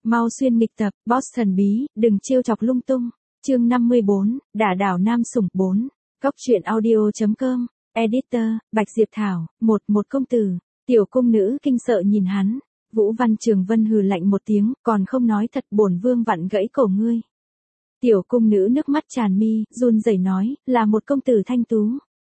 Mau xuyên nghịch tập, boss thần bí, đừng trêu chọc lung tung. Chương 54, Đả đảo nam sủng 4. Cóc truyện audio.com. Editor, Bạch Diệp Thảo, một công tử. Tiểu cung nữ kinh sợ nhìn hắn. Vũ Văn Trường Vân hừ lạnh một tiếng, còn không nói thật, bổn vương vặn gãy cổ ngươi. Tiểu cung nữ nước mắt tràn mi, run rẩy nói, là một công tử thanh tú.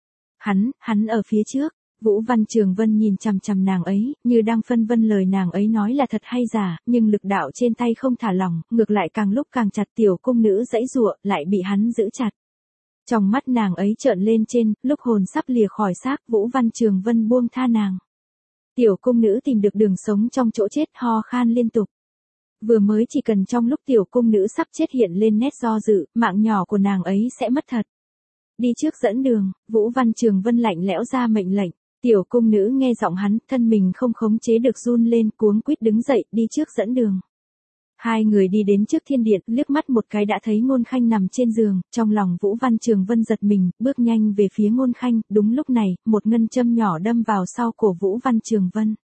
Hắn ở phía trước. Vũ Văn Trường Vân nhìn chằm chằm nàng ấy, như đang phân vân lời nàng ấy nói là thật hay giả, nhưng lực đạo trên tay không thả lỏng, ngược lại càng lúc càng chặt. Tiểu cung nữ giãy giụa, lại bị hắn giữ chặt. Trong mắt nàng ấy trợn lên trên, lúc hồn sắp lìa khỏi xác, Vũ Văn Trường Vân buông tha nàng. Tiểu cung nữ tìm được đường sống trong chỗ chết, ho khan liên tục. Vừa mới chỉ cần trong lúc tiểu cung nữ sắp chết hiện lên nét do dự, mạng nhỏ của nàng ấy sẽ mất thật. Đi trước dẫn đường, Vũ Văn Trường Vân lạnh lẽo ra mệnh lệnh. Tiểu cung nữ nghe giọng hắn, thân mình không khống chế được run lên, cuống quýt đứng dậy, đi trước dẫn đường. Hai người đi đến trước thiên điện, liếc mắt một cái đã thấy Ngôn Khanh nằm trên giường, trong lòng Vũ Văn Trường Vân giật mình, bước nhanh về phía Ngôn Khanh. Đúng lúc này, một ngân châm nhỏ đâm vào sau cổ Vũ Văn Trường Vân.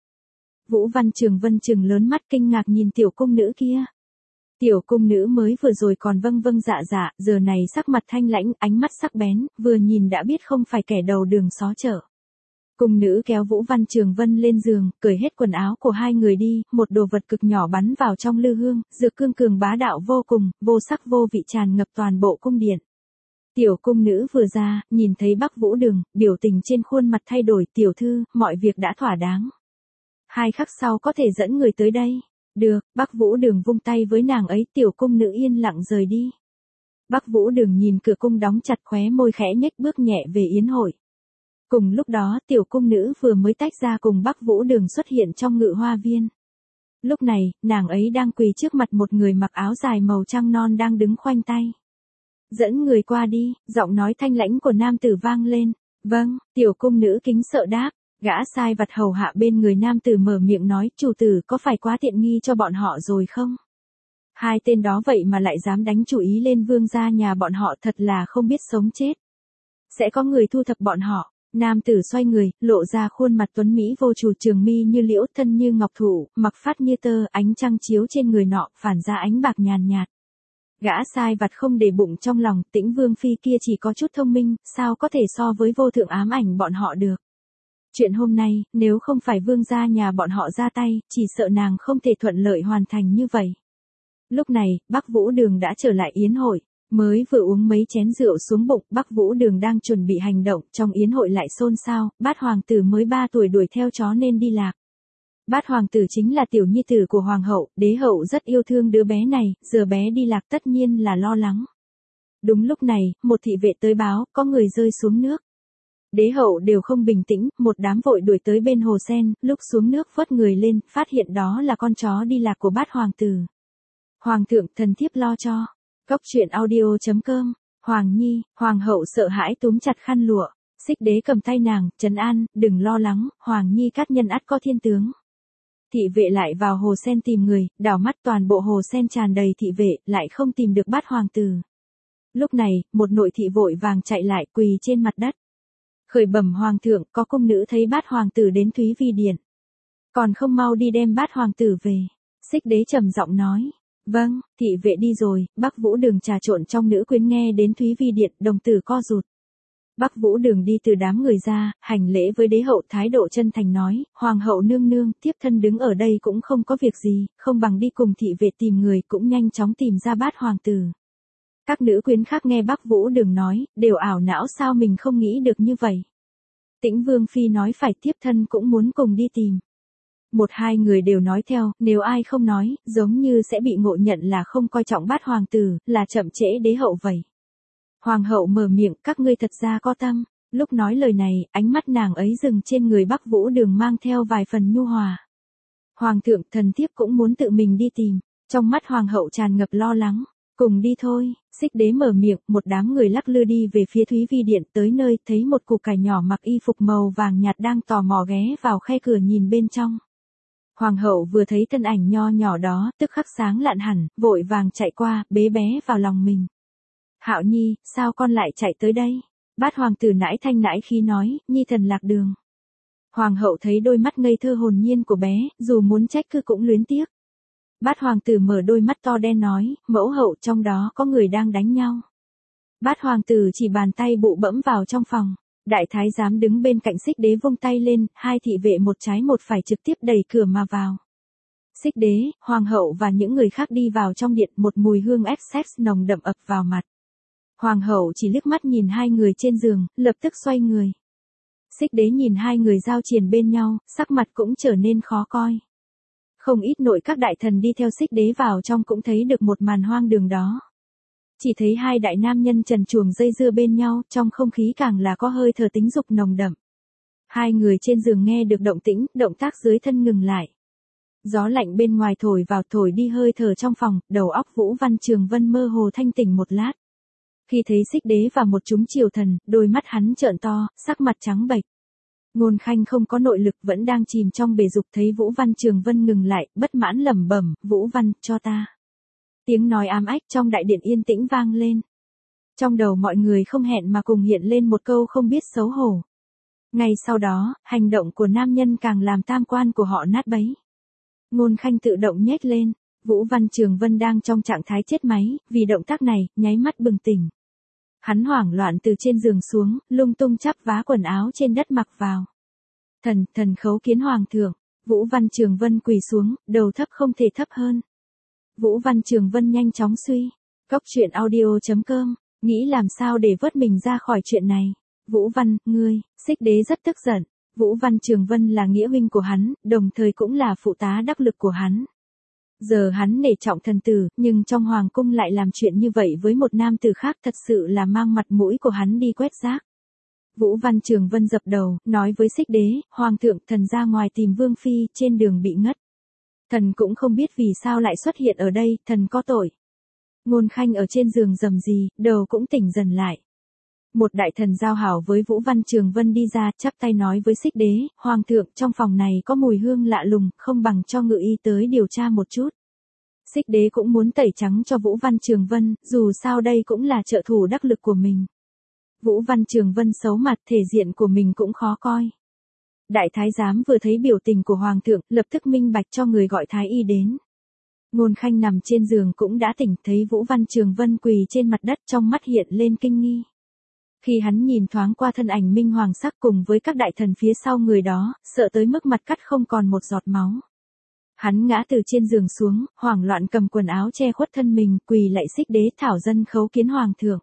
Vũ Văn Trường Vân trừng lớn mắt kinh ngạc nhìn tiểu cung nữ kia. Tiểu cung nữ mới vừa rồi còn vâng vâng dạ dạ, giờ này sắc mặt thanh lãnh, ánh mắt sắc bén, vừa nhìn đã biết không phải kẻ đầu đường xó chợ. Cung nữ kéo Vũ Văn Trường Vân lên giường, cởi hết quần áo của hai người đi, một đồ vật cực nhỏ bắn vào trong lư hương, dược cương cường bá đạo vô cùng, vô sắc vô vị tràn ngập toàn bộ cung điện. Tiểu cung nữ vừa ra, nhìn thấy Bắc Vũ Đường, biểu tình trên khuôn mặt thay đổi. Tiểu thư, mọi việc đã thỏa đáng. 2 khắc sau có thể dẫn người tới đây. Được, Bắc Vũ Đường vung tay với nàng ấy, tiểu cung nữ yên lặng rời đi. Bắc Vũ Đường nhìn cửa cung đóng chặt, khóe môi khẽ nhếch bước nhẹ về yến hội. Cùng lúc đó, tiểu cung nữ vừa mới tách ra cùng Bắc Vũ Đường xuất hiện trong ngự hoa viên. Lúc này, nàng ấy đang quỳ trước mặt một người mặc áo dài màu trăng non đang đứng khoanh tay. Dẫn người qua đi, giọng nói thanh lãnh của nam tử vang lên. Vâng, tiểu cung nữ kính sợ đáp. Gã sai vặt hầu hạ bên người nam tử mở miệng nói, chủ tử có phải quá tiện nghi cho bọn họ rồi không? Hai tên đó vậy mà lại dám đánh chủ ý lên vương gia nhà bọn họ, thật là không biết sống chết. Sẽ có người thu thập bọn họ. Nam tử xoay người, lộ ra khuôn mặt tuấn mỹ vô chủ, trường mi như liễu, thân như ngọc thụ, mặc phát như tơ, ánh trăng chiếu trên người nọ, phản ra ánh bạc nhàn nhạt. Gã sai vặt không để bụng trong lòng, Tĩnh Vương phi kia chỉ có chút thông minh, sao có thể so với vô thượng ám ảnh bọn họ được. Chuyện hôm nay, nếu không phải vương gia nhà bọn họ ra tay, chỉ sợ nàng không thể thuận lợi hoàn thành như vậy. Lúc này, Bắc Vũ Đường đã trở lại yến hội. Mới vừa uống mấy chén rượu xuống bụng, Bắc Vũ Đường đang chuẩn bị hành động, trong yến hội lại xôn xao, Bát hoàng tử mới 3 tuổi đuổi theo chó nên đi lạc. Bát hoàng tử chính là tiểu nhi tử của hoàng hậu, đế hậu rất yêu thương đứa bé này, giờ bé đi lạc tất nhiên là lo lắng. Đúng lúc này, một thị vệ tới báo, có người rơi xuống nước. Đế hậu đều không bình tĩnh, một đám vội đuổi tới bên hồ sen, lúc xuống nước vớt người lên, phát hiện đó là con chó đi lạc của Bát hoàng tử. Hoàng thượng, thần thiếp lo cho. Cóc truyện audio.com. Hoàng nhi, hoàng hậu sợ hãi túm chặt khăn lụa. Xích đế cầm tay nàng, trấn an, đừng lo lắng, hoàng nhi cát nhân ắt có thiên tướng. Thị vệ lại vào hồ sen tìm người, đảo mắt toàn bộ hồ sen tràn đầy thị vệ, lại không tìm được Bát hoàng tử. Lúc này, một nội thị vội vàng chạy lại, quỳ trên mặt đất. Khởi bẩm hoàng thượng, có cung nữ thấy Bát hoàng tử đến Thúy Vi điện. Còn không mau đi đem Bát hoàng tử về. Xích đế trầm giọng nói. Vâng, thị vệ đi rồi. Bắc Vũ Đường trà trộn trong nữ quyến nghe đến Thúy Vi điện, đồng tử co rụt. Bắc Vũ Đường đi từ đám người ra, hành lễ với đế hậu, thái độ chân thành nói, hoàng hậu nương nương, thiếp thân đứng ở đây cũng không có việc gì, không bằng đi cùng thị vệ tìm người, cũng nhanh chóng tìm ra Bát hoàng tử. Các nữ quyến khác nghe Bắc Vũ Đường nói, đều ảo não, sao mình không nghĩ được như vậy. Tĩnh Vương phi nói phải, thiếp thân cũng muốn cùng đi tìm. 1-2 người đều nói theo, nếu ai không nói, giống như sẽ bị ngộ nhận là không coi trọng Bát hoàng tử, là chậm trễ đế hậu vậy. Hoàng hậu mở miệng, các ngươi thật ra có tâm. Lúc nói lời này, ánh mắt nàng ấy dừng trên người Bắc Vũ Đường mang theo vài phần nhu hòa. Hoàng thượng, thần thiếp cũng muốn tự mình đi tìm. Trong mắt hoàng hậu tràn ngập lo lắng. Cùng đi thôi. Xích đế mở miệng, một đám người lắc lư đi về phía Thúy Vi điện, tới nơi, thấy một củ cải nhỏ mặc y phục màu vàng nhạt đang tò mò ghé vào khe cửa nhìn bên trong. Hoàng hậu vừa thấy thân ảnh nho nhỏ đó, tức khắc sáng lạn hẳn, vội vàng chạy qua, bế bé vào lòng mình. Hạo nhi, sao con lại chạy tới đây? Bát hoàng tử nãi thanh nãi khí nói, nhi thần lạc đường. Hoàng hậu thấy đôi mắt ngây thơ hồn nhiên của bé, dù muốn trách cứ cũng luyến tiếc. Bát hoàng tử mở đôi mắt to đen nói, mẫu hậu trong đó có người đang đánh nhau. Bát hoàng tử chỉ bàn tay bụ bẫm vào trong phòng. Đại thái giám đứng bên cạnh Xích Đế vung tay lên, hai thị vệ một trái một phải trực tiếp đẩy cửa mà vào. Xích Đế, hoàng hậu và những người khác đi vào trong điện, một mùi hương Essex nồng đậm ập vào mặt. Hoàng hậu chỉ liếc mắt nhìn hai người trên giường, lập tức xoay người. Xích Đế nhìn hai người giao triền bên nhau, sắc mặt cũng trở nên khó coi. Không ít nội các đại thần đi theo Xích Đế vào trong cũng thấy được một màn hoang đường đó. Chỉ thấy hai đại nam nhân trần truồng dây dưa bên nhau, trong không khí càng là có hơi thở tính dục nồng đậm. Hai người trên giường nghe được động tĩnh, động tác dưới thân ngừng lại. Gió lạnh bên ngoài thổi vào thổi đi hơi thở trong phòng, đầu óc Vũ Văn Trường Vân mơ hồ thanh tỉnh một lát. Khi thấy Xích Đế và một chúng triều thần, đôi mắt hắn trợn to, sắc mặt trắng bệch. Ngôn Khanh không có nội lực vẫn đang chìm trong bể dục, thấy Vũ Văn Trường Vân ngừng lại, bất mãn lẩm bẩm, Vũ Văn, cho ta. Tiếng nói ám ách trong đại điện yên tĩnh vang lên. Trong đầu mọi người không hẹn mà cùng hiện lên một câu không biết xấu hổ. Ngay sau đó, hành động của nam nhân càng làm tam quan của họ nát bấy. Ngôn Khanh tự động nhếch lên, Vũ Văn Trường Vân đang trong trạng thái chết máy, vì động tác này, nháy mắt bừng tỉnh. Hắn hoảng loạn từ trên giường xuống, lung tung chắp vá quần áo trên đất mặc vào. Thần khấu kiến hoàng thượng, Vũ Văn Trường Vân quỳ xuống, đầu thấp không thể thấp hơn. Vũ Văn Trường Vân nhanh chóng suy. Cốc truyện audio.com, nghĩ làm sao để vớt mình ra khỏi chuyện này. Vũ Văn, ngươi, Xích Đế rất tức giận. Vũ Văn Trường Vân là nghĩa huynh của hắn, đồng thời cũng là phụ tá đắc lực của hắn. Giờ hắn nể trọng thần tử, nhưng trong hoàng cung lại làm chuyện như vậy với một nam tử khác thật sự là mang mặt mũi của hắn đi quét rác. Vũ Văn Trường Vân dập đầu, nói với Xích Đế, hoàng thượng thần ra ngoài tìm Vương Phi, trên đường bị ngất. Thần cũng không biết vì sao lại xuất hiện ở đây, thần có tội. Ngôn Khanh ở trên giường rầm rì, đầu cũng tỉnh dần lại. Một đại thần giao hảo với Vũ Văn Trường Vân đi ra, chắp tay nói với Xích Đế, hoàng thượng, trong phòng này có mùi hương lạ lùng, không bằng cho ngự y tới điều tra một chút. Xích Đế cũng muốn tẩy trắng cho Vũ Văn Trường Vân, dù sao đây cũng là trợ thủ đắc lực của mình. Vũ Văn Trường Vân xấu mặt, thể diện của mình cũng khó coi. Đại thái giám vừa thấy biểu tình của hoàng thượng, lập tức minh bạch cho người gọi thái y đến. Ngôn Khanh nằm trên giường cũng đã tỉnh, thấy Vũ Văn Trường Vân quỳ trên mặt đất, trong mắt hiện lên kinh nghi. Khi hắn nhìn thoáng qua thân ảnh minh hoàng sắc cùng với các đại thần phía sau người đó, sợ tới mức mặt cắt không còn một giọt máu. Hắn ngã từ trên giường xuống, hoảng loạn cầm quần áo che khuất thân mình, quỳ lạy Xích Đế thảo dân khấu kiến hoàng thượng.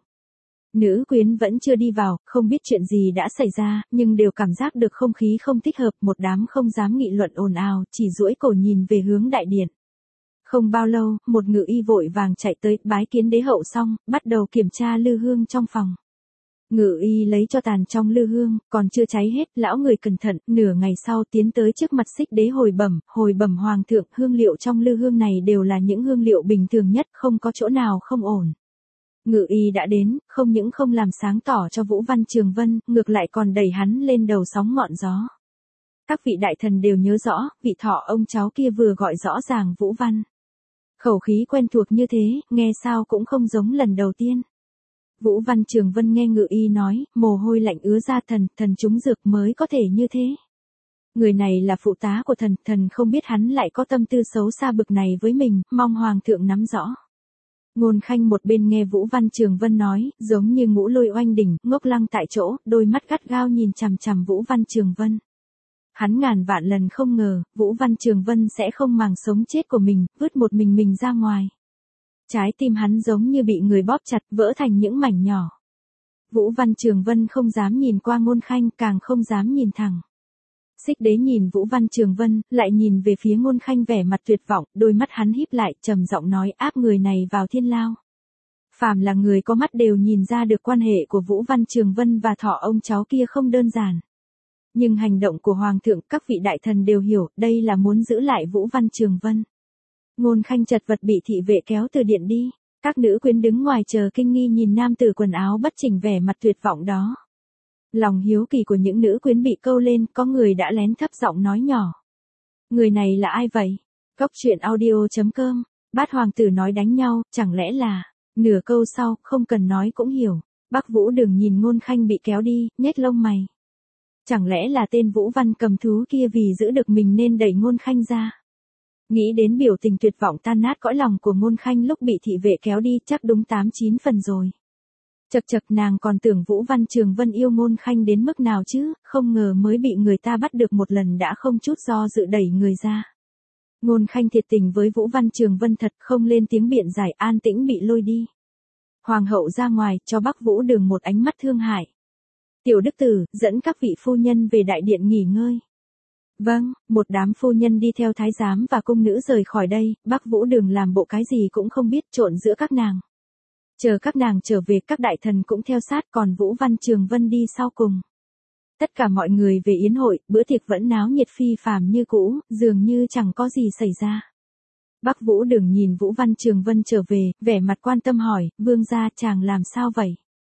Nữ quyến vẫn chưa đi vào, không biết chuyện gì đã xảy ra, nhưng đều cảm giác được không khí không thích hợp, một đám không dám nghị luận ồn ào, chỉ duỗi cổ nhìn về hướng đại điện. Không bao lâu, một ngự y vội vàng chạy tới, bái kiến đế hậu xong, bắt đầu kiểm tra lư hương trong phòng. Ngự y lấy cho tàn trong lư hương, còn chưa cháy hết, lão người cẩn thận, nửa ngày sau tiến tới trước mặt Xích Đế hồi bẩm hoàng thượng, hương liệu trong lư hương này đều là những hương liệu bình thường nhất, không có chỗ nào không ổn. Ngự y đã đến, không những không làm sáng tỏ cho Vũ Văn Trường Vân, ngược lại còn đẩy hắn lên đầu sóng ngọn gió. Các vị đại thần đều nhớ rõ, vị thọ ông cháu kia vừa gọi rõ ràng Vũ Văn. Khẩu khí quen thuộc như thế, nghe sao cũng không giống lần đầu tiên. Vũ Văn Trường Vân nghe ngự y nói, mồ hôi lạnh ứa ra, thần trúng dược mới có thể như thế. Người này là phụ tá của thần không biết hắn lại có tâm tư xấu xa bực này với mình, mong hoàng thượng nắm rõ. Ngôn Khanh một bên nghe Vũ Văn Trường Vân nói, giống như ngũ lôi oanh đỉnh, ngốc lăng tại chỗ, đôi mắt gắt gao nhìn chằm chằm Vũ Văn Trường Vân. Hắn ngàn vạn lần không ngờ, Vũ Văn Trường Vân sẽ không màng sống chết của mình, vứt một mình ra ngoài. Trái tim hắn giống như bị người bóp chặt, vỡ thành những mảnh nhỏ. Vũ Văn Trường Vân không dám nhìn qua Ngôn Khanh, càng không dám nhìn thẳng. Xích Đế nhìn Vũ Văn Trường Vân, lại nhìn về phía Ngôn Khanh vẻ mặt tuyệt vọng, đôi mắt hắn híp lại, trầm giọng nói, áp người này vào thiên lao. Phàm là người có mắt đều nhìn ra được quan hệ của Vũ Văn Trường Vân và thọ ông cháu kia không đơn giản. Nhưng hành động của hoàng thượng, các vị đại thần đều hiểu, đây là muốn giữ lại Vũ Văn Trường Vân. Ngôn Khanh chật vật bị thị vệ kéo từ điện đi. Các nữ quyến đứng ngoài chờ kinh nghi nhìn nam tử quần áo bất chỉnh vẻ mặt tuyệt vọng đó. Lòng hiếu kỳ của những nữ quyến bị câu lên, có người đã lén thấp giọng nói nhỏ. Người này là ai vậy? Cốc truyện audio.com, Bát hoàng tử nói đánh nhau, chẳng lẽ là... Nửa câu sau, không cần nói cũng hiểu. Bắc Vũ Đường nhìn Ngôn Khanh bị kéo đi, nhếch lông mày. Chẳng lẽ là tên Vũ Văn cầm thú kia vì giữ được mình nên đẩy Ngôn Khanh ra? Nghĩ đến biểu tình tuyệt vọng tan nát cõi lòng của Ngôn Khanh lúc bị thị vệ kéo đi, chắc đúng 8-9 phần rồi. Chậc chậc, nàng còn tưởng Vũ Văn Trường Vân yêu Ngôn Khanh đến mức nào chứ, không ngờ mới bị người ta bắt được một lần đã không chút do dự đẩy người ra. Ngôn Khanh thiệt tình với Vũ Văn Trường Vân thật, không lên tiếng biện giải, an tĩnh bị lôi đi. Hoàng hậu ra ngoài, cho Bắc Vũ Đường một ánh mắt thương hại. Tiểu đức tử, dẫn các vị phu nhân về đại điện nghỉ ngơi. Vâng, một đám phu nhân đi theo thái giám và cung nữ rời khỏi đây, Bắc Vũ Đường làm bộ cái gì cũng không biết, trộn giữa các nàng. Chờ các nàng trở về, các đại thần cũng theo sát, còn Vũ Văn Trường Vân đi sau cùng. Tất cả mọi người về yến hội, bữa tiệc vẫn náo nhiệt phi phàm như cũ, dường như chẳng có gì xảy ra. Bắc Vũ Đường nhìn Vũ Văn Trường Vân trở về, vẻ mặt quan tâm hỏi, vương gia chàng làm sao vậy?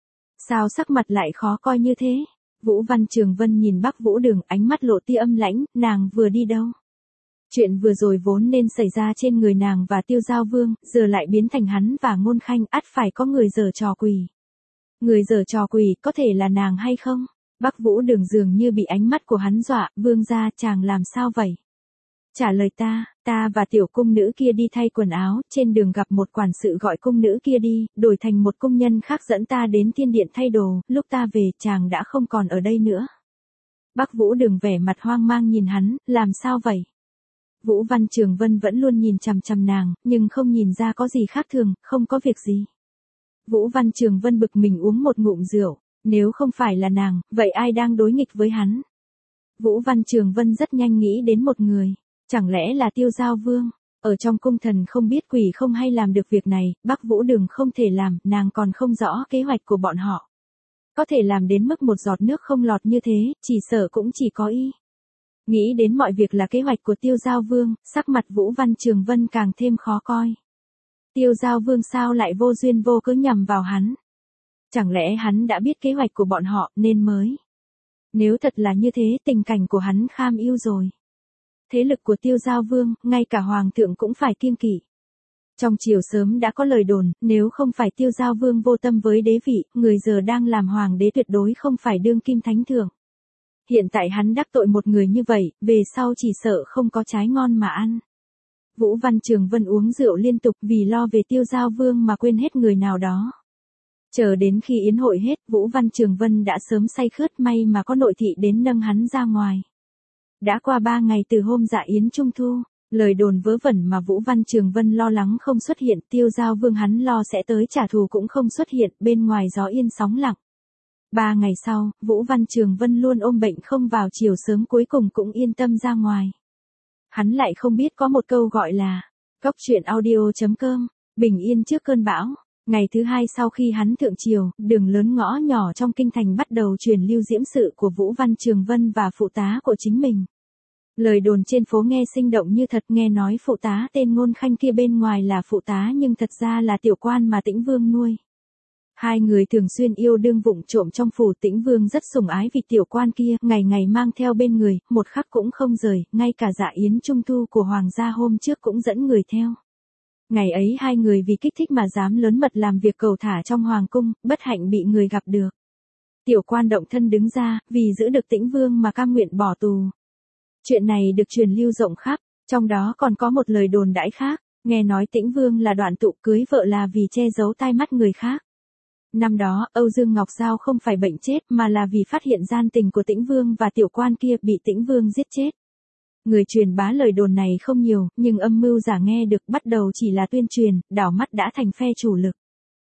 Sao sắc mặt lại khó coi như thế? Vũ Văn Trường Vân nhìn Bắc Vũ Đường, ánh mắt lộ tia âm lãnh, nàng vừa đi đâu? Chuyện vừa rồi vốn nên xảy ra trên người nàng và Tiêu Giao Vương, giờ lại biến thành hắn và Ngôn Khanh, ắt phải có người giở trò quỷ. Người giở trò quỷ, có thể là nàng hay không? Bắc Vũ Đường dường như bị ánh mắt của hắn dọa, vương gia chàng làm sao vậy? Trả lời ta và tiểu cung nữ kia đi thay quần áo, trên đường gặp một quản sự gọi cung nữ kia đi, đổi thành một cung nhân khác dẫn ta đến thiên điện thay đồ, lúc ta về chàng đã không còn ở đây nữa. Bắc Vũ Đường vẻ mặt hoang mang nhìn hắn, làm sao vậy? Vũ Văn Trường Vân vẫn luôn nhìn chằm chằm nàng, nhưng không nhìn ra có gì khác thường, không có việc gì. Vũ Văn Trường Vân bực mình uống một ngụm rượu, nếu không phải là nàng, vậy ai đang đối nghịch với hắn? Vũ Văn Trường Vân rất nhanh nghĩ đến một người. Chẳng lẽ là Tiêu Giao Vương? Ở trong cung thần không biết quỷ không hay làm được việc này, Bắc Vũ Đường không thể làm, nàng còn không rõ kế hoạch của bọn họ. Có thể làm đến mức một giọt nước không lọt như thế, chỉ sợ cũng chỉ có y. Nghĩ đến mọi việc là kế hoạch của Tiêu Giao Vương, sắc mặt Vũ Văn Trường Vân càng thêm khó coi. Tiêu Giao Vương sao lại vô duyên vô cớ nhằm vào hắn? Chẳng lẽ hắn đã biết kế hoạch của bọn họ nên mới? Nếu thật là như thế, tình cảnh của hắn kham ưu rồi. Thế lực của Tiêu Giao Vương, ngay cả hoàng thượng cũng phải kiêng kỵ. Trong triều sớm đã có lời đồn, nếu không phải Tiêu Giao Vương vô tâm với đế vị, người giờ đang làm hoàng đế tuyệt đối không phải đương kim thánh thượng. Hiện tại hắn đắc tội một người như vậy, về sau chỉ sợ không có trái ngon mà ăn. Vũ Văn Trường Vân uống rượu liên tục vì lo về Tiêu Giao Vương mà quên hết người nào đó. Chờ đến khi yến hội hết, Vũ Văn Trường Vân đã sớm say khướt, may mà có nội thị đến nâng hắn ra ngoài. Đã qua 3 ngày từ hôm dạ yến trung thu, lời đồn vớ vẩn mà Vũ Văn Trường Vân lo lắng không xuất hiện, Tiêu Giao Vương hắn lo sẽ tới trả thù cũng không xuất hiện, bên ngoài gió yên sóng lặng. 3 ngày sau, Vũ Văn Trường Vân luôn ôm bệnh không vào chiều sớm, cuối cùng cũng yên tâm ra ngoài. Hắn lại không biết có một câu gọi là Cóc truyện audio.com, bình yên trước cơn bão. Ngày thứ hai sau khi hắn thượng triều, đường lớn ngõ nhỏ trong kinh thành bắt đầu truyền lưu diễm sự của Vũ Văn Trường Vân và phụ tá của chính mình. Lời đồn trên phố nghe sinh động như thật, nghe nói phụ tá tên Ngôn Khanh kia bên ngoài là phụ tá nhưng thật ra là tiểu quan mà Tĩnh Vương nuôi. Hai người thường xuyên yêu đương vụng trộm trong phủ, Tĩnh Vương rất sủng ái vị tiểu quan kia, ngày ngày mang theo bên người, một khắc cũng không rời, ngay cả dạ yến trung thu của hoàng gia hôm trước cũng dẫn người theo. Ngày ấy hai người vì kích thích mà dám lớn mật làm việc cầu thả trong hoàng cung, bất hạnh bị người gặp được. Tiểu quan động thân đứng ra, vì giữ được Tĩnh Vương mà cam nguyện bỏ tù. Chuyện này được truyền lưu rộng khắp, trong đó còn có một lời đồn đãi khác, nghe nói Tĩnh Vương là đoạn tụ cưới vợ là vì che giấu tai mắt người khác. Năm đó, Âu Dương Ngọc Giao không phải bệnh chết mà là vì phát hiện gian tình của Tĩnh Vương và tiểu quan kia bị Tĩnh Vương giết chết. Người truyền bá lời đồn này không nhiều, nhưng âm mưu giả nghe được bắt đầu chỉ là tuyên truyền, đảo mắt đã thành phe chủ lực.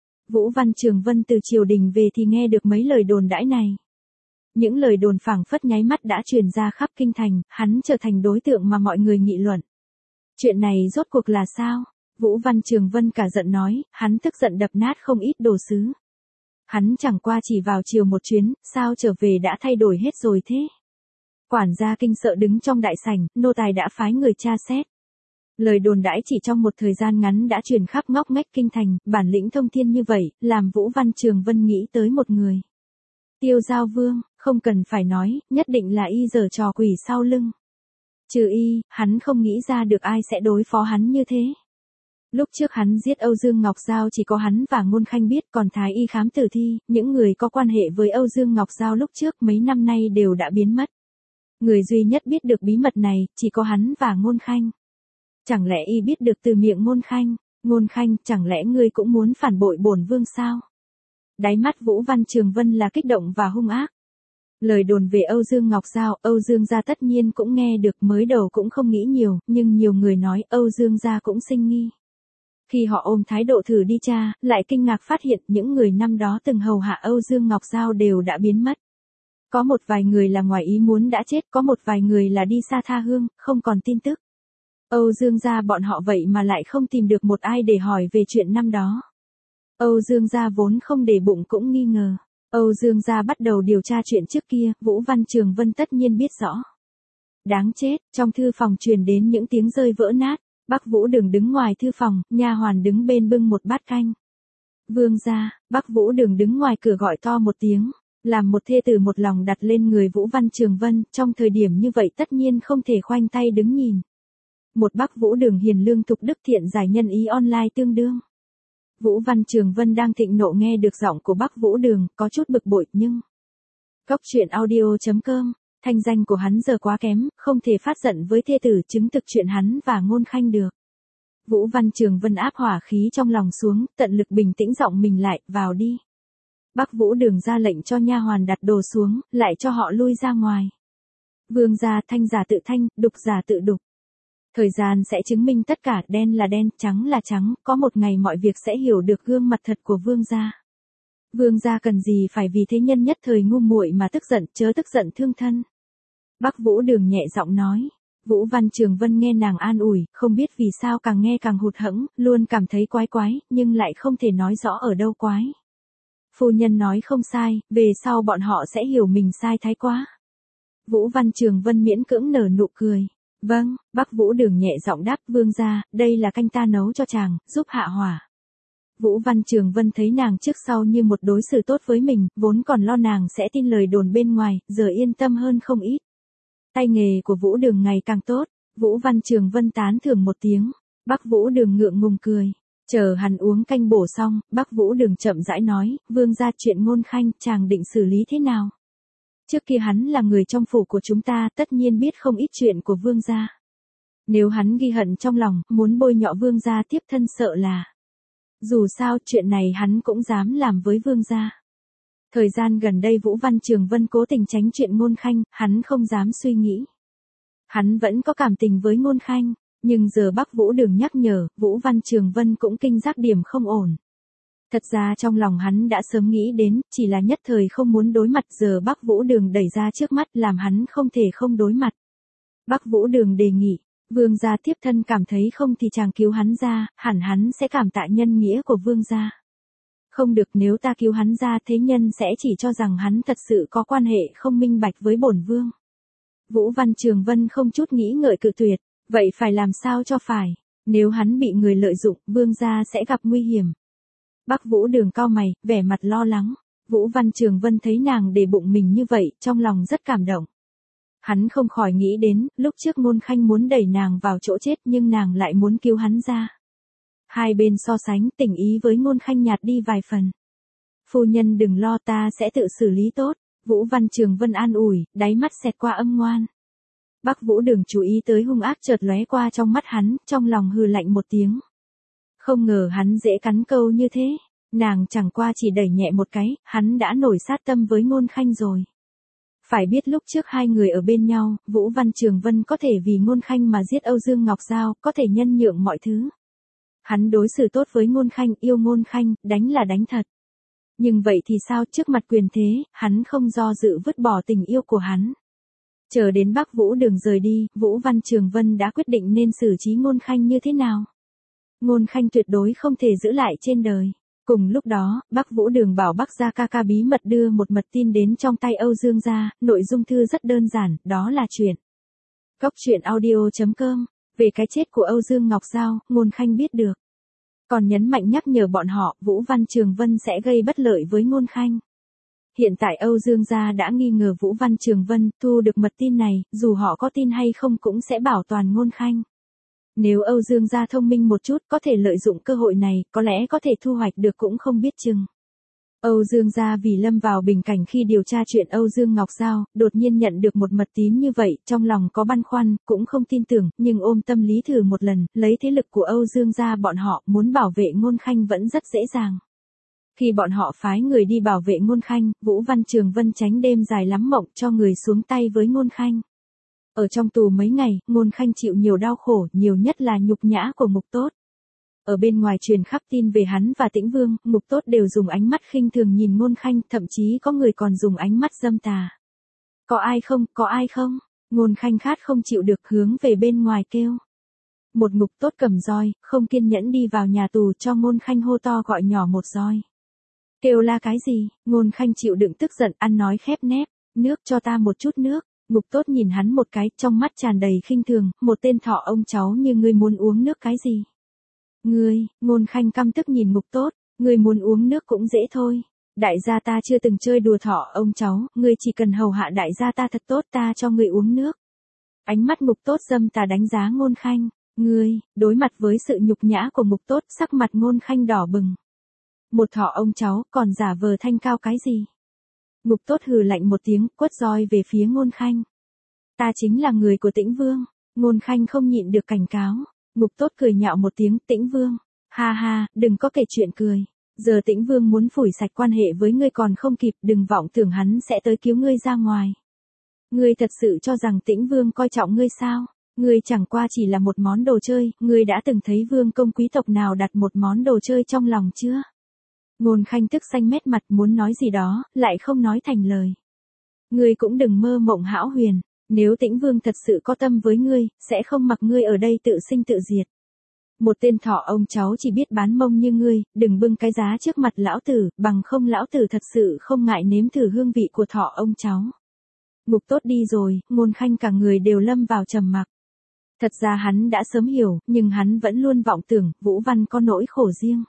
Vũ Văn Trường Vân từ triều đình về thì nghe được mấy lời đồn đãi này. Những lời đồn phảng phất nháy mắt đã truyền ra khắp kinh thành, hắn trở thành đối tượng mà mọi người nghị luận. Chuyện này rốt cuộc là sao? Vũ Văn Trường Vân cả giận nói, hắn tức giận đập nát không ít đồ sứ. Hắn chẳng qua chỉ vào triều một chuyến, sao trở về đã thay đổi hết rồi thế? Quản gia kinh sợ đứng trong đại sảnh, nô tài đã phái người tra xét. Lời đồn đãi chỉ trong một thời gian ngắn đã truyền khắp ngóc ngách kinh thành, bản lĩnh thông thiên như vậy, làm Vũ Văn Trường Vân nghĩ tới một người. Tiêu Giao Vương, không cần phải nói, nhất định là y giở trò quỷ sau lưng. Trừ y, hắn không nghĩ ra được ai sẽ đối phó hắn như thế. Lúc trước hắn giết Âu Dương Ngọc Giao chỉ có hắn và Ngôn Khanh biết, còn Thái y khám tử thi, những người có quan hệ với Âu Dương Ngọc Giao lúc trước mấy năm nay đều đã biến mất. Người duy nhất biết được bí mật này, chỉ có hắn và Ngôn Khanh. Chẳng lẽ y biết được từ miệng Ngôn Khanh, chẳng lẽ ngươi cũng muốn phản bội bổn vương sao? Đáy mắt Vũ Văn Trường Vân là kích động và hung ác. Lời đồn về Âu Dương Ngọc Giao, Âu Dương gia tất nhiên cũng nghe được, mới đầu cũng không nghĩ nhiều, nhưng nhiều người nói Âu Dương gia cũng sinh nghi. Khi họ ôm thái độ thử đi tra, lại kinh ngạc phát hiện những người năm đó từng hầu hạ Âu Dương Ngọc Giao đều đã biến mất. Có một vài người là ngoài ý muốn đã chết, có một vài người là đi xa tha hương, không còn tin tức. Âu Dương gia bọn họ vậy mà lại không tìm được một ai để hỏi về chuyện năm đó. Âu Dương gia vốn không để bụng cũng nghi ngờ. Âu Dương gia bắt đầu điều tra chuyện trước kia, Vũ Văn Trường Vân tất nhiên biết rõ. Đáng chết, trong thư phòng truyền đến những tiếng rơi vỡ nát. Bắc Vũ Đường đứng ngoài thư phòng, nha hoàn đứng bên bưng một bát canh. Vương gia, Bắc Vũ Đường đứng ngoài cửa gọi to một tiếng, làm một thê tử một lòng đặt lên người Vũ Văn Trường Vân, trong thời điểm như vậy tất nhiên không thể khoanh tay đứng nhìn. Một Bắc Vũ Đường hiền lương thục đức thiện giải nhân ý online tương đương. Vũ Văn Trường Vân đang thịnh nộ nghe được giọng của Bắc Vũ Đường, có chút bực bội nhưng... Cốc truyện audio.com, thanh danh của hắn giờ quá kém, không thể phát giận với thê tử chứng thực chuyện hắn và Ngôn Khanh được. Vũ Văn Trường Vân áp hỏa khí trong lòng xuống, tận lực bình tĩnh giọng mình lại, vào đi. Bắc Vũ Đường ra lệnh cho nha hoàn đặt đồ xuống, lại cho họ lui ra ngoài. Vương gia, thanh giả tự thanh, đục giả tự đục. Thời gian sẽ chứng minh tất cả, đen là đen, trắng là trắng, có một ngày mọi việc sẽ hiểu được gương mặt thật của vương gia. Vương gia cần gì phải vì thế nhân nhất thời ngu muội mà tức giận, chớ tức giận thương thân. Bắc Vũ Đường nhẹ giọng nói. Vũ Văn Trường Vân nghe nàng an ủi, không biết vì sao càng nghe càng hụt hẫng, luôn cảm thấy quái quái, nhưng lại không thể nói rõ ở đâu quái. Phu nhân nói không sai, về sau bọn họ sẽ hiểu mình sai thái quá. Vũ Văn Trường Vân miễn cưỡng nở nụ cười. Vâng, Bắc Vũ Đường nhẹ giọng đáp, vương gia, đây là canh ta nấu cho chàng, giúp hạ hỏa. Vũ Văn Trường Vân thấy nàng trước sau như một đối xử tốt với mình, vốn còn lo nàng sẽ tin lời đồn bên ngoài, giờ yên tâm hơn không ít. Tay nghề của Vũ Đường ngày càng tốt, Vũ Văn Trường Vân tán thưởng một tiếng. Bắc Vũ Đường ngượng ngùng cười. Chờ hắn uống canh bổ xong, Bắc Vũ Đường chậm rãi nói, vương gia, chuyện Ngôn Khanh, chàng định xử lý thế nào? Trước kia hắn là người trong phủ của chúng ta, tất nhiên biết không ít chuyện của vương gia. Nếu hắn ghi hận trong lòng, muốn bôi nhọ vương gia tiếp thân sợ là. Dù sao, chuyện này hắn cũng dám làm với vương gia. Thời gian gần đây Vũ Văn Trường Vân cố tình tránh chuyện Ngôn Khanh, hắn không dám suy nghĩ. Hắn vẫn có cảm tình với Ngôn Khanh, nhưng giờ Bắc Vũ Đường nhắc nhở, Vũ Văn Trường Vân cũng kinh giác điểm không ổn. Thật ra trong lòng hắn đã sớm nghĩ đến, chỉ là nhất thời không muốn đối mặt, giờ Bắc Vũ Đường đẩy ra trước mắt làm hắn không thể không đối mặt. Bắc Vũ Đường đề nghị, vương gia tiếp thân cảm thấy không thì chàng cứu hắn ra, hẳn hắn sẽ cảm tạ nhân nghĩa của vương gia. Không được, nếu ta cứu hắn ra thế nhân sẽ chỉ cho rằng hắn thật sự có quan hệ không minh bạch với bổn vương. Vũ Văn Trường Vân không chút nghĩ ngợi cự tuyệt, vậy phải làm sao cho phải, nếu hắn bị người lợi dụng, vương gia sẽ gặp nguy hiểm. Bắc Vũ Đường cau mày, vẻ mặt lo lắng. Vũ Văn Trường Vân thấy nàng để bụng mình như vậy, trong lòng rất cảm động. Hắn không khỏi nghĩ đến, lúc trước Ngôn Khanh muốn đẩy nàng vào chỗ chết nhưng nàng lại muốn cứu hắn ra. Hai bên so sánh, tình ý với Ngôn Khanh nhạt đi vài phần. Phu nhân đừng lo, ta sẽ tự xử lý tốt. Vũ Văn Trường Vân an ủi, đáy mắt xẹt qua âm ngoan. Bắc Vũ Đường chú ý tới hung ác chợt lóe qua trong mắt hắn, trong lòng hừ lạnh một tiếng. Không ngờ hắn dễ cắn câu như thế, nàng chẳng qua chỉ đẩy nhẹ một cái, hắn đã nổi sát tâm với Ngôn Khanh rồi. Phải biết lúc trước hai người ở bên nhau, Vũ Văn Trường Vân có thể vì Ngôn Khanh mà giết Âu Dương Ngọc Giao, có thể nhân nhượng mọi thứ. Hắn đối xử tốt với Ngôn Khanh, yêu Ngôn Khanh, đánh là đánh thật. Nhưng vậy thì sao, trước mặt quyền thế, hắn không do dự vứt bỏ tình yêu của hắn. Chờ đến Bắc Vũ Đường rời đi, Vũ Văn Trường Vân đã quyết định nên xử trí Ngôn Khanh như thế nào. Ngôn Khanh tuyệt đối không thể giữ lại trên đời. Cùng lúc đó, Bắc Vũ Đường bảo Bắc gia ca ca bí mật đưa một mật tin đến trong tay Âu Dương gia, nội dung thư rất đơn giản, đó là chuyện. Cốc truyện audio.com, về cái chết của Âu Dương Ngọc Giao, Ngôn Khanh biết được. Còn nhấn mạnh nhắc nhở bọn họ, Vũ Văn Trường Vân sẽ gây bất lợi với Ngôn Khanh. Hiện tại Âu Dương gia đã nghi ngờ Vũ Văn Trường Vân, thu được mật tin này, dù họ có tin hay không cũng sẽ bảo toàn Ngôn Khanh. Nếu Âu Dương gia thông minh một chút có thể lợi dụng cơ hội này, có lẽ có thể thu hoạch được cũng không biết chừng. Âu Dương gia vì lâm vào bình cảnh khi điều tra chuyện Âu Dương Ngọc Giao, đột nhiên nhận được một mật tín như vậy, trong lòng có băn khoăn, cũng không tin tưởng, nhưng ôm tâm lý thử một lần, lấy thế lực của Âu Dương gia bọn họ muốn bảo vệ Ngôn Khanh vẫn rất dễ dàng. Khi bọn họ phái người đi bảo vệ Ngôn Khanh, Vũ Văn Trường Vân tránh đêm dài lắm mộng cho người xuống tay với Ngôn Khanh. Ở trong tù mấy ngày, Ngôn Khanh chịu nhiều đau khổ, nhiều nhất là nhục nhã của Ngục Tốt. Ở bên ngoài truyền khắp tin về hắn và Tĩnh Vương, Ngục Tốt đều dùng ánh mắt khinh thường nhìn Ngôn Khanh, thậm chí có người còn dùng ánh mắt dâm tà. Có ai không, có ai không? Ngôn Khanh khát không chịu được hướng về bên ngoài kêu. Một Ngục Tốt cầm roi, không kiên nhẫn đi vào nhà tù cho Ngôn Khanh hô to gọi nhỏ một roi. Kêu la cái gì? Ngôn Khanh chịu đựng tức giận, ăn nói khép nép, nước cho ta một chút nước. Ngục Tốt nhìn hắn một cái, trong mắt tràn đầy khinh thường, một tên thọ ông cháu như ngươi muốn uống nước cái gì? Ngươi, Ngôn Khanh căm tức nhìn Ngục Tốt, ngươi muốn uống nước cũng dễ thôi. Đại gia ta chưa từng chơi đùa thọ ông cháu, ngươi chỉ cần hầu hạ đại gia ta thật tốt ta cho ngươi uống nước. Ánh mắt Ngục Tốt dâm tà đánh giá Ngôn Khanh, ngươi, đối mặt với sự nhục nhã của Ngục Tốt, sắc mặt Ngôn Khanh đỏ bừng. Một thọ ông cháu, còn giả vờ thanh cao cái gì? Ngục Tốt hừ lạnh một tiếng, quất roi về phía Ngôn Khanh. Ta chính là người của Tĩnh Vương. Ngôn Khanh không nhịn được cảnh cáo. Ngục Tốt cười nhạo một tiếng, Tĩnh Vương. Ha ha, đừng có kể chuyện cười. Giờ Tĩnh Vương muốn phủi sạch quan hệ với ngươi còn không kịp, đừng vọng tưởng hắn sẽ tới cứu ngươi ra ngoài. Ngươi thật sự cho rằng Tĩnh Vương coi trọng ngươi sao? Ngươi chẳng qua chỉ là một món đồ chơi, ngươi đã từng thấy vương công quý tộc nào đặt một món đồ chơi trong lòng chưa? Ngôn Khanh tức xanh mét mặt muốn nói gì đó, lại không nói thành lời. Ngươi cũng đừng mơ mộng hão huyền, nếu Tĩnh Vương thật sự có tâm với ngươi, sẽ không mặc ngươi ở đây tự sinh tự diệt. Một tên thọ ông cháu chỉ biết bán mông như ngươi, đừng bưng cái giá trước mặt lão tử, bằng không lão tử thật sự không ngại nếm thử hương vị của thọ ông cháu. Ngục Tốt đi rồi, Ngôn Khanh cả người đều lâm vào trầm mặc. Thật ra hắn đã sớm hiểu, nhưng hắn vẫn luôn vọng tưởng, Vũ Văn có nỗi khổ riêng.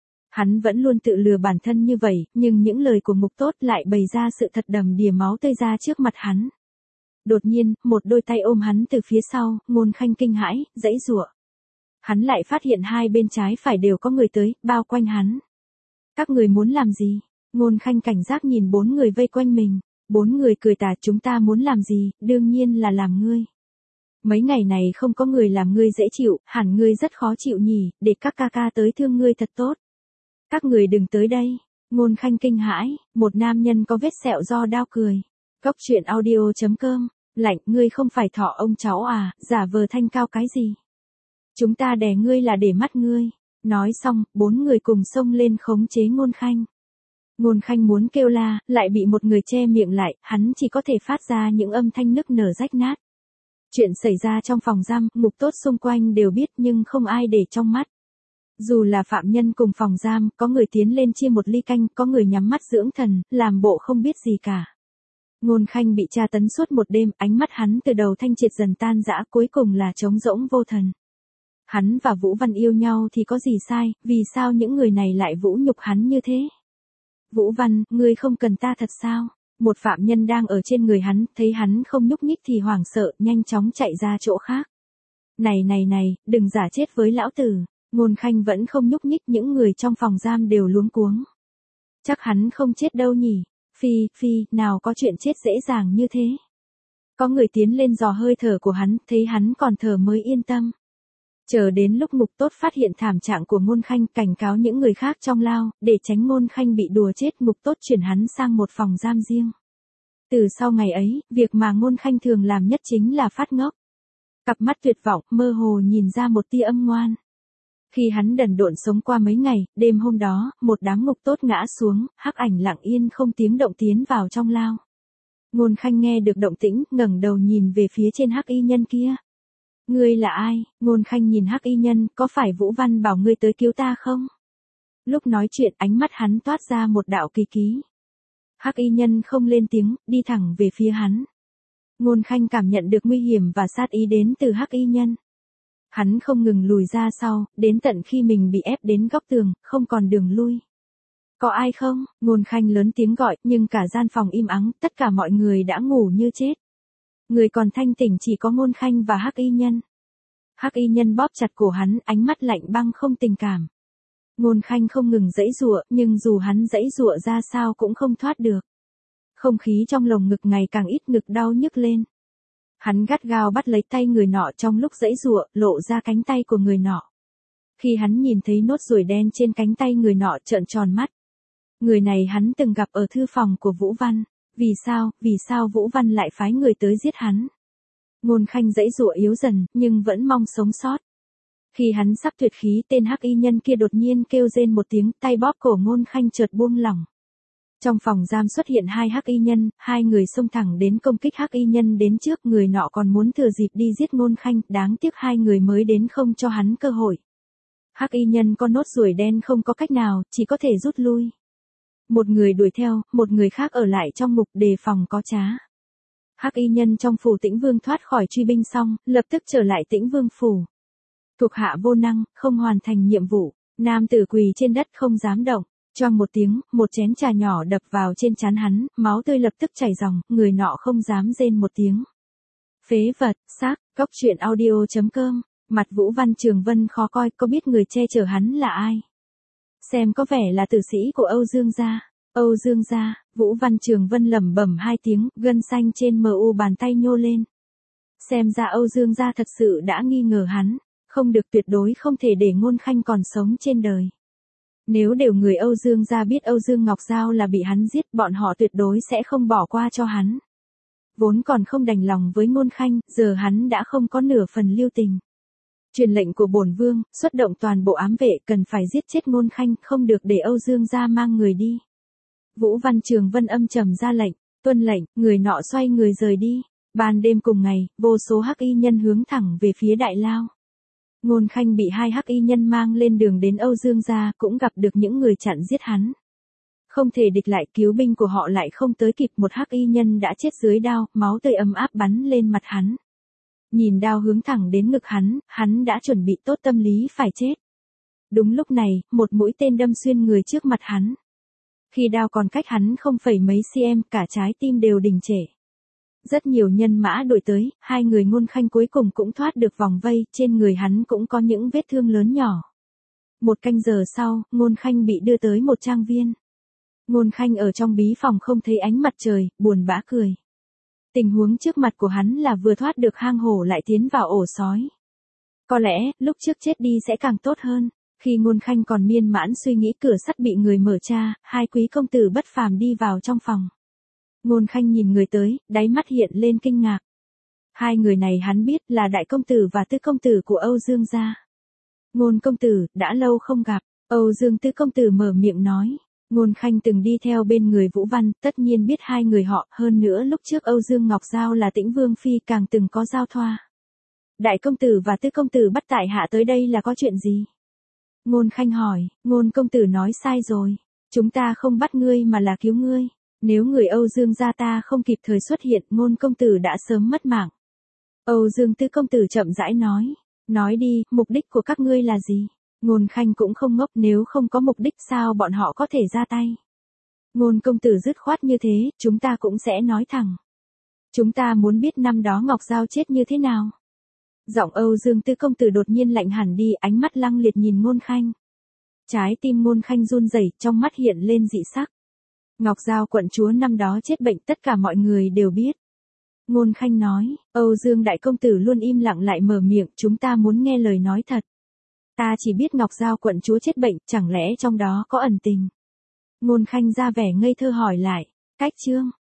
Hắn vẫn luôn tự lừa bản thân như vậy, nhưng những lời của Ngục Tốt lại bày ra sự thật đầm đìa máu tươi ra trước mặt hắn. Đột nhiên, một đôi tay ôm hắn từ phía sau, Ngôn Khanh kinh hãi, giãy giụa. Hắn lại phát hiện hai bên trái phải đều có người tới, bao quanh hắn. Các người muốn làm gì? Ngôn Khanh cảnh giác nhìn bốn người vây quanh mình. Bốn người cười tà, chúng ta muốn làm gì, đương nhiên là làm ngươi. Mấy ngày này không có người làm ngươi dễ chịu, hẳn ngươi rất khó chịu nhỉ, để các ca ca tới thương ngươi thật tốt. Các người đừng tới đây. Ngôn Khanh kinh hãi, một nam nhân có vết sẹo do đao cười. Cốc truyện audio.com, lạnh, ngươi không phải thọ ông cháu à, giả vờ thanh cao cái gì? Chúng ta đè ngươi là để mắt ngươi. Nói xong, bốn người cùng xông lên khống chế Ngôn Khanh. Ngôn Khanh muốn kêu la, lại bị một người che miệng lại, hắn chỉ có thể phát ra những âm thanh nức nở rách nát. Chuyện xảy ra trong phòng giam, Ngục Tốt xung quanh đều biết nhưng không ai để trong mắt. Dù là phạm nhân cùng phòng giam, có người tiến lên chia một ly canh, có người nhắm mắt dưỡng thần, làm bộ không biết gì cả. Ngôn Khanh bị tra tấn suốt một đêm, ánh mắt hắn từ đầu thanh triệt dần tan rã, cuối cùng là trống rỗng vô thần. Hắn và Vũ Văn yêu nhau thì có gì sai, vì sao những người này lại vũ nhục hắn như thế? Vũ Văn, ngươi không cần ta thật sao? Một phạm nhân đang ở trên người hắn, thấy hắn không nhúc nhích thì hoảng sợ, nhanh chóng chạy ra chỗ khác. Này, đừng giả chết với lão tử. Ngôn Khanh vẫn không nhúc nhích, những người trong phòng giam đều luống cuống. Chắc hắn không chết đâu nhỉ? Phi, nào có chuyện chết dễ dàng như thế. Có người tiến lên dò hơi thở của hắn, thấy hắn còn thở mới yên tâm. Chờ đến lúc Ngục Tốt phát hiện thảm trạng của Ngôn Khanh, cảnh cáo những người khác trong lao, để tránh Ngôn Khanh bị đùa chết, Ngục Tốt chuyển hắn sang một phòng giam riêng. Từ sau ngày ấy, việc mà Ngôn Khanh thường làm nhất chính là phát ngốc. Cặp mắt tuyệt vọng, mơ hồ nhìn ra một tia âm ngoan. Khi hắn đần độn sống qua mấy ngày, đêm hôm đó, một đám Ngục Tốt ngã xuống, hắc ảnh lặng yên không tiếng động tiến vào trong lao. Ngôn Khanh nghe được động tĩnh, ngẩng đầu nhìn về phía trên hắc y nhân kia. Ngươi là ai? Ngôn Khanh nhìn hắc y nhân, có phải Vũ Văn bảo ngươi tới cứu ta không? Lúc nói chuyện, ánh mắt hắn toát ra một đạo kỳ ký. Hắc y nhân không lên tiếng, đi thẳng về phía hắn. Ngôn Khanh cảm nhận được nguy hiểm và sát ý đến từ hắc y nhân. Hắn không ngừng lùi ra sau, đến tận khi mình bị ép đến góc tường, không còn đường lui. Có ai không? Ngôn Khanh lớn tiếng gọi, nhưng cả gian phòng im ắng, tất cả mọi người đã ngủ như chết. Người còn thanh tỉnh chỉ có Ngôn Khanh và hắc y nhân. Hắc y nhân bóp chặt cổ hắn, ánh mắt lạnh băng không tình cảm. Ngôn Khanh không ngừng giãy giụa, nhưng dù hắn giãy giụa ra sao cũng không thoát được. Không khí trong lồng ngực ngày càng ít, ngực đau nhức lên. Hắn gắt gao bắt lấy tay người nọ trong lúc giãy giụa, lộ ra cánh tay của người nọ. Khi hắn nhìn thấy nốt ruồi đen trên cánh tay người nọ, trợn tròn mắt. Người này hắn từng gặp ở thư phòng của Vũ Văn. Vì sao Vũ Văn lại phái người tới giết hắn? Ngôn Khanh giãy giụa yếu dần, nhưng vẫn mong sống sót. Khi hắn sắp tuyệt khí, tên hắc y nhân kia đột nhiên kêu rên một tiếng, tay bóp cổ Ngôn Khanh chợt buông lỏng. Trong phòng giam xuất hiện hai hắc y nhân, hai người xông thẳng đến công kích hắc y nhân đến trước, người nọ còn muốn thừa dịp đi giết Ngôn Khanh, đáng tiếc hai người mới đến không cho hắn cơ hội. Hắc y nhân có nốt ruồi đen không có cách nào, chỉ có thể rút lui. Một người đuổi theo, một người khác ở lại trong ngục đề phòng có trá. Hắc y nhân trong phủ Tĩnh Vương thoát khỏi truy binh xong, lập tức trở lại Tĩnh Vương phủ. Thuộc hạ vô năng, không hoàn thành nhiệm vụ, nam tử quỳ trên đất không dám động. Choang một tiếng, một chén trà nhỏ đập vào trên trán hắn, máu tươi lập tức chảy ròng, người nọ không dám rên một tiếng. Phế vật, xác, Cốc Truyện Audio.com. Mặt Vũ Văn Trường Vân khó coi, có biết người che chở hắn là ai? Xem có vẻ là tử sĩ của Âu Dương gia. Âu Dương gia, Vũ Văn Trường Vân lẩm bẩm hai tiếng, gân xanh trên mu bàn tay nhô lên. Xem ra Âu Dương gia thật sự đã nghi ngờ hắn, không được, tuyệt đối không thể để Ngôn Khanh còn sống trên đời. Nếu đều người Âu Dương gia biết Âu Dương Ngọc Giao là bị hắn giết, bọn họ tuyệt đối sẽ không bỏ qua cho hắn. Vốn còn không đành lòng với Ngôn Khanh, giờ hắn đã không có nửa phần lưu tình. Truyền lệnh của bổn vương, xuất động toàn bộ ám vệ, cần phải giết chết Ngôn Khanh, không được để Âu Dương gia mang người đi. Vũ Văn Trường Vân âm trầm ra lệnh, tuân lệnh, người nọ xoay người rời đi. Ban đêm cùng ngày, vô số hắc y nhân hướng thẳng về phía đại lao. Ngôn Khanh bị hai hắc y nhân mang lên đường đến Âu Dương gia, cũng gặp được những người chặn giết hắn. Không thể địch lại, cứu binh của họ lại không tới kịp, một hắc y nhân đã chết dưới đao, máu tươi ấm áp bắn lên mặt hắn. Nhìn đao hướng thẳng đến ngực hắn đã chuẩn bị tốt tâm lý phải chết. Đúng lúc này, một mũi tên đâm xuyên người trước mặt hắn. Khi đao còn cách hắn không phẩy mấy cm, cả trái tim đều đình trệ. Rất nhiều nhân mã đuổi tới, hai người Ngôn Khanh cuối cùng cũng thoát được vòng vây, trên người hắn cũng có những vết thương lớn nhỏ. Một canh giờ sau, Ngôn Khanh bị đưa tới một trang viên. Ngôn Khanh ở trong bí phòng không thấy ánh mặt trời, buồn bã cười. Tình huống trước mặt của hắn là vừa thoát được hang hổ lại tiến vào ổ sói. Có lẽ, lúc trước chết đi sẽ càng tốt hơn. Khi Ngôn Khanh còn miên mãn suy nghĩ, cửa sắt bị người mở ra, hai quý công tử bất phàm đi vào trong phòng. Ngôn Khanh nhìn người tới, đáy mắt hiện lên kinh ngạc. Hai người này hắn biết là đại công tử và tứ công tử của Âu Dương gia. Ngôn công tử, đã lâu không gặp. Âu Dương tứ công tử mở miệng nói. Ngôn Khanh từng đi theo bên người Vũ Văn, tất nhiên biết hai người họ, hơn nữa lúc trước Âu Dương Ngọc Giao là Tĩnh Vương phi, càng từng có giao thoa. Đại công tử và tứ công tử bắt tại hạ tới đây là có chuyện gì? Ngôn Khanh hỏi. Ngôn công tử nói sai rồi. Chúng ta không bắt ngươi mà là cứu ngươi. Nếu người Âu Dương gia ta không kịp thời xuất hiện, Ngôn công tử đã sớm mất mạng. Âu Dương tứ công tử chậm rãi nói. Nói đi, mục đích của các ngươi là gì? Ngôn Khanh cũng không ngốc, nếu không có mục đích sao bọn họ có thể ra tay? Ngôn công tử dứt khoát như thế, chúng ta cũng sẽ nói thẳng. Chúng ta muốn biết năm đó Ngọc Giao chết như thế nào? Giọng Âu Dương tứ công tử đột nhiên lạnh hẳn đi, ánh mắt lăng liệt nhìn Ngôn Khanh. Trái tim Ngôn Khanh run rẩy, trong mắt hiện lên dị sắc. Ngọc Giao quận chúa năm đó chết bệnh, tất cả mọi người đều biết. Ngôn Khanh nói, Âu Dương đại công tử luôn im lặng lại mở miệng, chúng ta muốn nghe lời nói thật. Ta chỉ biết Ngọc Giao quận chúa chết bệnh, chẳng lẽ trong đó có ẩn tình? Ngôn Khanh ra vẻ ngây thơ hỏi lại, cách chương.